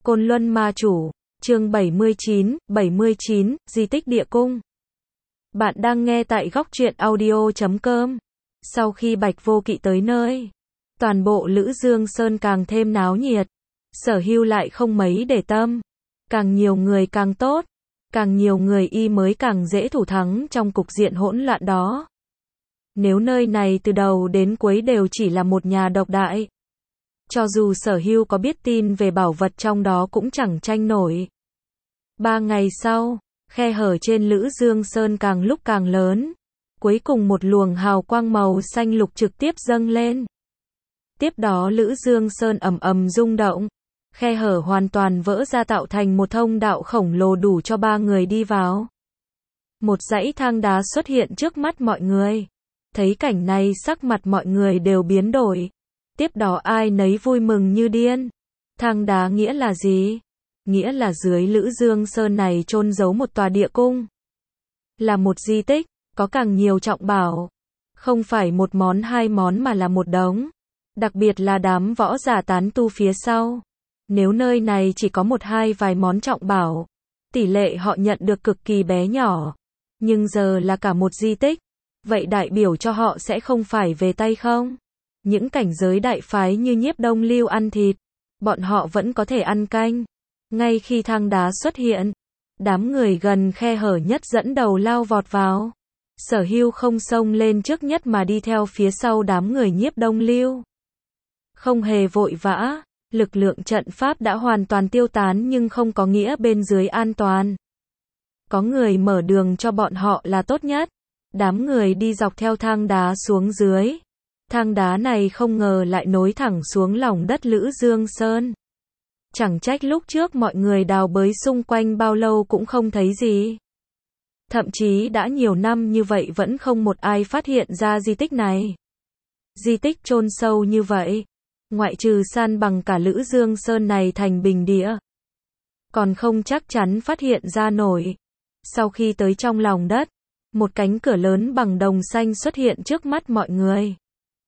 Côn Luân Ma Chủ, chương 79, Di tích Địa Cung. Bạn đang nghe tại góc truyện audio.com. Sau khi Bạch Vô Kỵ tới nơi, toàn bộ Lữ Dương Sơn càng thêm náo nhiệt. Sở Hưu lại không mấy để tâm. Càng nhiều người càng tốt, càng nhiều người y mới càng dễ thủ thắng trong cục diện hỗn loạn đó. Nếu nơi này từ đầu đến cuối đều chỉ là một nhà độc đại, cho dù Sở Hưu có biết tin về bảo vật trong đó cũng chẳng tranh nổi. 3 ngày sau, khe hở trên Lữ Dương Sơn càng lúc càng lớn. Cuối cùng một luồng hào quang màu xanh lục trực tiếp dâng lên. Tiếp đó Lữ Dương Sơn ầm ầm rung động. Khe hở hoàn toàn vỡ ra tạo thành một thông đạo khổng lồ đủ cho 3 người đi vào. Một dãy thang đá xuất hiện trước mắt mọi người. Thấy cảnh này sắc mặt mọi người đều biến đổi. Tiếp đó ai nấy vui mừng như điên. Thang đá nghĩa là gì? Nghĩa là dưới Lữ Dương Sơn này chôn giấu một tòa địa cung. Là một di tích, có càng nhiều trọng bảo. Không phải một món hai món mà là một đống. Đặc biệt là đám võ giả tán tu phía sau. Nếu nơi này chỉ có một hai vài món trọng bảo, tỷ lệ họ nhận được cực kỳ bé nhỏ. Nhưng giờ là cả một di tích. Vậy đại biểu cho họ sẽ không phải về tay không? Những cảnh giới đại phái như Nhiếp Đông Lưu ăn thịt, bọn họ vẫn có thể ăn canh. Ngay khi thang đá xuất hiện, đám người gần khe hở nhất dẫn đầu lao vọt vào. Sở Hưu không xông lên trước nhất mà đi theo phía sau đám người Nhiếp Đông Lưu. Không hề vội vã, lực lượng trận pháp đã hoàn toàn tiêu tán nhưng không có nghĩa bên dưới an toàn. Có người mở đường cho bọn họ là tốt nhất. Đám người đi dọc theo thang đá xuống dưới. Thang đá này không ngờ lại nối thẳng xuống lòng đất Lữ Dương Sơn. Chẳng trách lúc trước mọi người đào bới xung quanh bao lâu cũng không thấy gì. Thậm chí đã nhiều năm như vậy vẫn không một ai phát hiện ra di tích này. Di tích chôn sâu như vậy, ngoại trừ san bằng cả Lữ Dương Sơn này thành bình địa, còn không chắc chắn phát hiện ra nổi. Sau khi tới trong lòng đất, một cánh cửa lớn bằng đồng xanh xuất hiện trước mắt mọi người.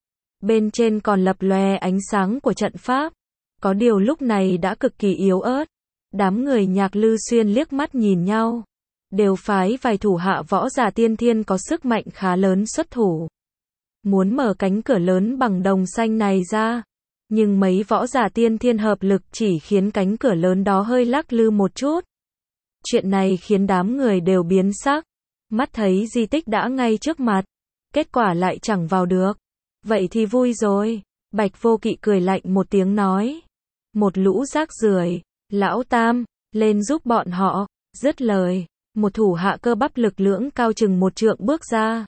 Bên trên còn lập lòe ánh sáng của trận pháp. Có điều lúc này đã cực kỳ yếu ớt. Đám người Nhạc Lư Xuyên liếc mắt nhìn nhau. Đều phái vài thủ hạ võ giả tiên thiên có sức mạnh khá lớn xuất thủ. Muốn mở cánh cửa lớn bằng đồng xanh này ra. Nhưng mấy võ giả tiên thiên hợp lực chỉ khiến cánh cửa lớn đó hơi lắc lư một chút. Chuyện này khiến đám người đều biến sắc. Mắt thấy di tích đã ngay trước mặt. Kết quả lại chẳng vào được. Vậy thì vui rồi. Bạch Vô Kỵ cười lạnh một tiếng nói. Một lũ rác rưởi, lão Tam, lên giúp bọn họ. Dứt lời, một thủ hạ cơ bắp lực lưỡng cao chừng 1 trượng bước ra.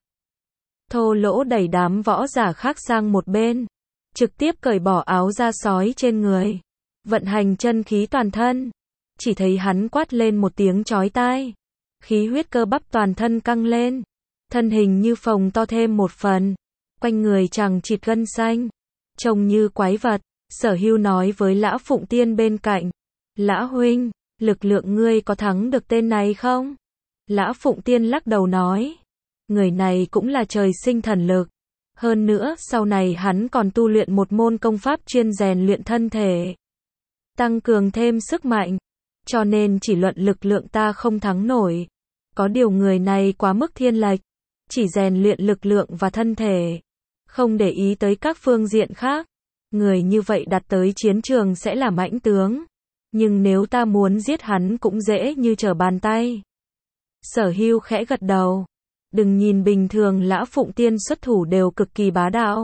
Thô lỗ đẩy đám võ giả khác sang một bên. Trực tiếp cởi bỏ áo da sói trên người. Vận hành chân khí toàn thân. Chỉ thấy hắn quát lên một tiếng chói tai. Khí huyết cơ bắp toàn thân căng lên. Thân hình như phồng to thêm một phần. Quanh người chằng chịt gân xanh. Trông như quái vật. Sở Hưu nói với Lã Phụng Tiên bên cạnh. Lã huynh, lực lượng ngươi có thắng được tên này không? Lã Phụng Tiên lắc đầu nói. Người này cũng là trời sinh thần lực. Hơn nữa, sau này hắn còn tu luyện một môn công pháp chuyên rèn luyện thân thể. Tăng cường thêm sức mạnh. Cho nên chỉ luận lực lượng ta không thắng nổi. Có điều người này quá mức thiên lệch. Chỉ rèn luyện lực lượng và thân thể. Không để ý tới các phương diện khác. Người như vậy đặt tới chiến trường sẽ là mãnh tướng. Nhưng nếu ta muốn giết hắn cũng dễ như trở bàn tay. Sở Hưu khẽ gật đầu. Đừng nhìn bình thường Lã Phụng Tiên xuất thủ đều cực kỳ bá đạo.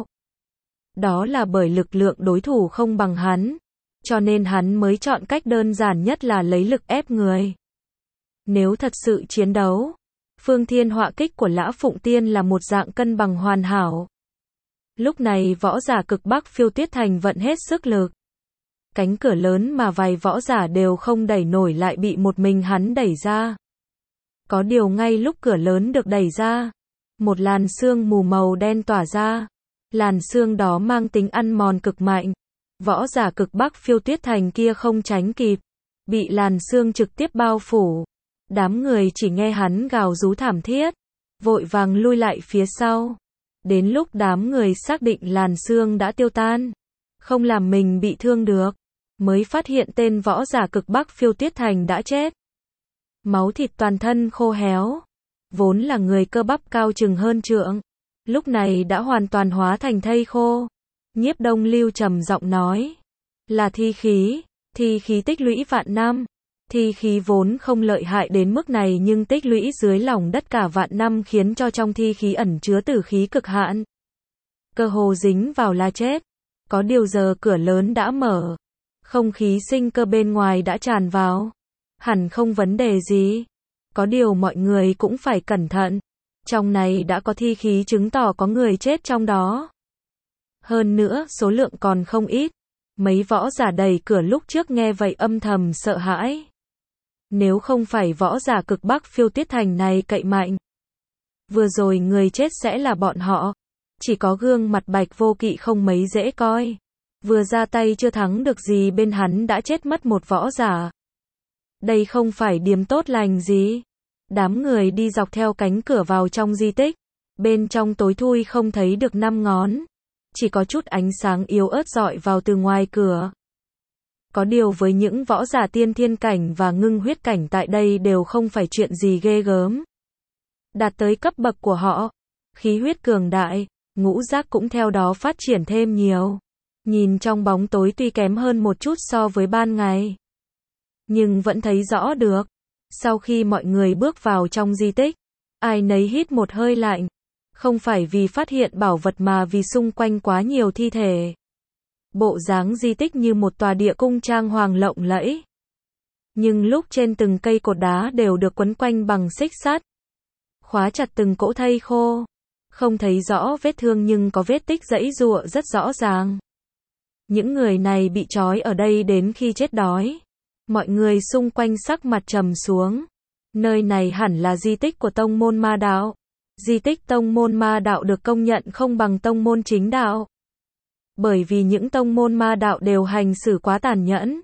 Đó là bởi lực lượng đối thủ không bằng hắn. Cho nên hắn mới chọn cách đơn giản nhất là lấy lực ép người. Nếu thật sự chiến đấu, phương thiên họa kích của Lã Phụng Tiên là một dạng cân bằng hoàn hảo. Lúc này võ giả cực Bắc Phiêu Tuyết Thành vận hết sức lực. Cánh cửa lớn mà vài võ giả đều không đẩy nổi lại bị một mình hắn đẩy ra. Có điều ngay lúc cửa lớn được đẩy ra, một làn sương mù màu đen tỏa ra. Làn sương đó mang tính ăn mòn cực mạnh. Võ giả cực Bắc Phiêu Tuyết Thành kia không tránh kịp, bị làn sương trực tiếp bao phủ. Đám người chỉ nghe hắn gào rú thảm thiết, vội vàng lui lại phía sau. Đến lúc đám người xác định làn sương đã tiêu tan, không làm mình bị thương được, mới phát hiện tên võ giả cực Bắc Phiêu Tuyết Thành đã chết. Máu thịt toàn thân khô héo, vốn là người cơ bắp cao chừng hơn trượng, lúc này đã hoàn toàn hóa thành thây khô. Nhiếp Đông Lưu trầm giọng nói, là thi khí tích lũy vạn năm. Thi khí vốn không lợi hại đến mức này nhưng tích lũy dưới lòng đất cả vạn năm khiến cho trong thi khí ẩn chứa tử khí cực hạn. Cơ hồ dính vào là chết. Có điều giờ cửa lớn đã mở, không khí sinh cơ bên ngoài đã tràn vào. Hẳn không vấn đề gì. Có điều mọi người cũng phải cẩn thận. Trong này đã có thi khí chứng tỏ có người chết trong đó. Hơn nữa số lượng còn không ít. Mấy võ giả đẩy cửa lúc trước nghe vậy âm thầm sợ hãi. Nếu không phải võ giả cực Bắc Phiêu Tuyết Thành này cậy mạnh, vừa rồi người chết sẽ là bọn họ. Chỉ có gương mặt Bạch Vô Kỵ không mấy dễ coi. Vừa ra tay chưa thắng được gì bên hắn đã chết mất một võ giả. Đây không phải điểm tốt lành gì. Đám người đi dọc theo cánh cửa vào trong di tích. Bên trong tối thui không thấy được 5 ngón. Chỉ có chút ánh sáng yếu ớt rọi vào từ ngoài cửa. Có điều với những võ giả tiên thiên cảnh và ngưng huyết cảnh tại đây đều không phải chuyện gì ghê gớm. Đạt tới cấp bậc của họ, khí huyết cường đại, ngũ giác cũng theo đó phát triển thêm nhiều. Nhìn trong bóng tối tuy kém hơn một chút so với ban ngày, nhưng vẫn thấy rõ được. Sau khi mọi người bước vào trong di tích, ai nấy hít một hơi lạnh. Không phải vì phát hiện bảo vật mà vì xung quanh quá nhiều thi thể. Bộ dáng di tích như một tòa địa cung trang hoàng lộng lẫy. Nhưng lúc trên từng cây cột đá đều được quấn quanh bằng xích sắt, khóa chặt từng cỗ thây khô. Không thấy rõ vết thương nhưng có vết tích giãy giụa rất rõ ràng. Những người này bị trói ở đây đến khi chết đói. Mọi người xung quanh sắc mặt trầm xuống. Nơi này hẳn là di tích của tông môn ma đạo. Di tích tông môn ma đạo được công nhận không bằng tông môn chính đạo. Bởi vì những tông môn ma đạo đều hành xử quá tàn nhẫn.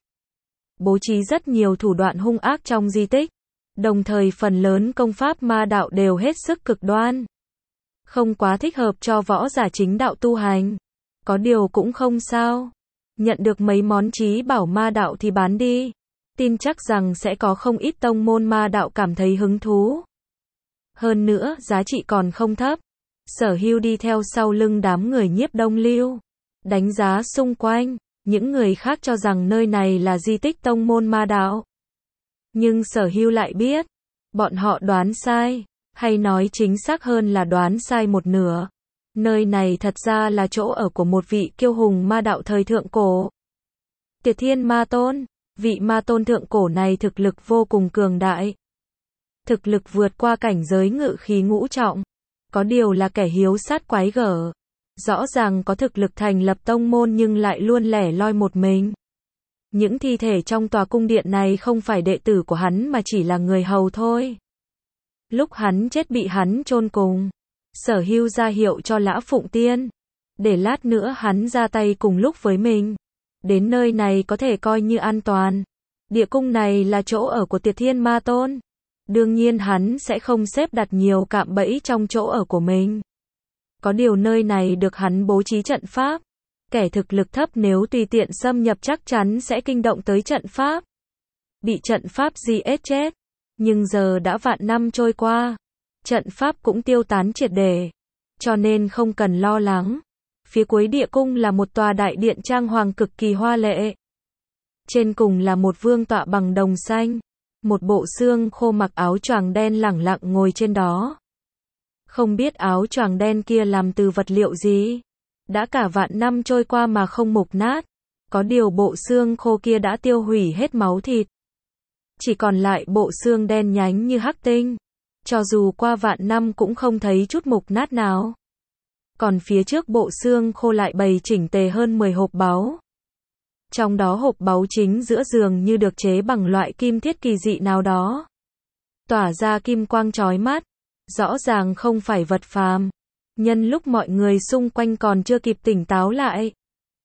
Bố trí rất nhiều thủ đoạn hung ác trong di tích. Đồng thời phần lớn công pháp ma đạo đều hết sức cực đoan. Không quá thích hợp cho võ giả chính đạo tu hành. Có điều cũng không sao. Nhận được mấy món trí bảo ma đạo thì bán đi. Tin chắc rằng sẽ có không ít tông môn ma đạo cảm thấy hứng thú. Hơn nữa, giá trị còn không thấp. Sở Hưu đi theo sau lưng đám người Nhiếp Đông Lưu. Đánh giá xung quanh, những người khác cho rằng nơi này là di tích tông môn ma đạo. Nhưng Sở Hưu lại biết, bọn họ đoán sai, hay nói chính xác hơn là đoán sai một nửa. Nơi này thật ra là chỗ ở của một vị kiêu hùng ma đạo thời thượng cổ. Tiệt Thiên Ma Tôn, vị ma tôn thượng cổ này thực lực vô cùng cường đại. Thực lực vượt qua cảnh giới ngự khí ngũ trọng. Có điều là kẻ hiếu sát quái gở. Rõ ràng có thực lực thành lập tông môn nhưng lại luôn lẻ loi một mình. Những thi thể trong tòa cung điện này không phải đệ tử của hắn mà chỉ là người hầu thôi. Lúc hắn chết bị hắn chôn cùng. Sở Hưu ra hiệu cho Lã Phụng Tiên. Để lát nữa hắn ra tay cùng lúc với mình. Đến nơi này có thể coi như an toàn. Địa cung này là chỗ ở của Tiệt Thiên Ma Tôn. Đương nhiên hắn sẽ không xếp đặt nhiều cạm bẫy trong chỗ ở của mình. Có điều nơi này được hắn bố trí trận pháp. Kẻ thực lực thấp nếu tùy tiện xâm nhập chắc chắn sẽ kinh động tới trận pháp. Bị trận pháp giết chết. Nhưng giờ đã vạn năm trôi qua. Trận pháp cũng tiêu tán triệt để. Cho nên không cần lo lắng. Phía cuối địa cung là một tòa đại điện trang hoàng cực kỳ hoa lệ. Trên cùng là một vương tọa bằng đồng xanh. Một bộ xương khô mặc áo choàng đen lẳng lặng ngồi trên đó. Không biết áo choàng đen kia làm từ vật liệu gì. Đã cả vạn năm trôi qua mà không mục nát. Có điều bộ xương khô kia đã tiêu hủy hết máu thịt. Chỉ còn lại bộ xương đen nhánh như hắc tinh. Cho dù qua vạn năm cũng không thấy chút mục nát nào. Còn phía trước bộ xương khô lại bày chỉnh tề hơn 10 hộp báu. Trong đó hộp báu chính giữa dường như được chế bằng loại kim thiết kỳ dị nào đó. Tỏa ra kim quang chói mắt. Rõ ràng không phải vật phàm. Nhân lúc mọi người xung quanh còn chưa kịp tỉnh táo lại.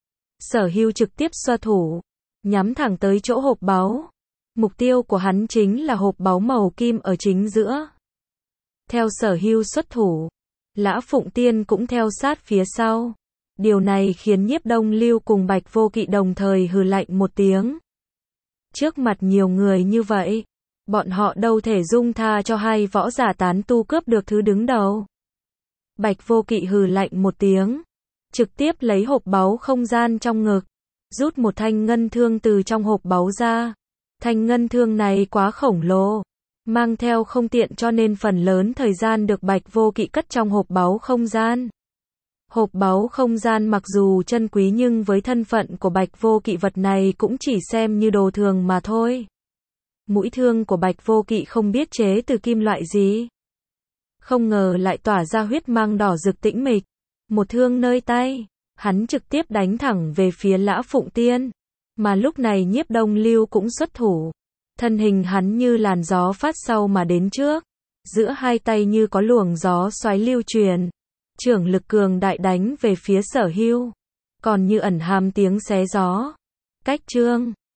Sở Hưu trực tiếp xoa thủ. Nhắm thẳng tới chỗ hộp báu. Mục tiêu của hắn chính là hộp báu màu kim ở chính giữa. Theo Sở Hưu xuất thủ. Lã Phụng Tiên cũng theo sát phía sau. Điều này khiến Nhiếp Đông Lưu cùng Bạch Vô Kỵ đồng thời hừ lạnh một tiếng. Trước mặt nhiều người như vậy, bọn họ đâu thể dung tha cho hai võ giả tán tu cướp được thứ đứng đầu. Bạch Vô Kỵ hừ lạnh một tiếng, trực tiếp lấy hộp báu không gian trong ngực, rút một thanh ngân thương từ trong hộp báu ra. Thanh ngân thương này quá khổng lồ, mang theo không tiện cho nên phần lớn thời gian được Bạch Vô Kỵ cất trong hộp báu không gian. Hộp báu không gian mặc dù chân quý nhưng với thân phận của Bạch Vô Kỵ vật này cũng chỉ xem như đồ thường mà thôi. Mũi thương của Bạch Vô Kỵ không biết chế từ kim loại gì, không ngờ lại tỏa ra huyết mang đỏ rực tĩnh mịch. Một thương nơi tay, hắn trực tiếp đánh thẳng về phía Lã Phụng Tiên. Mà lúc này Nhiếp Đông Lưu cũng xuất thủ. Thân hình hắn như làn gió phát sau mà đến trước. Giữa hai tay như có luồng gió xoáy lưu truyền. Chưởng lực cường đại đánh về phía Sở Hưu. Còn như ẩn hàm tiếng xé gió. Cách chương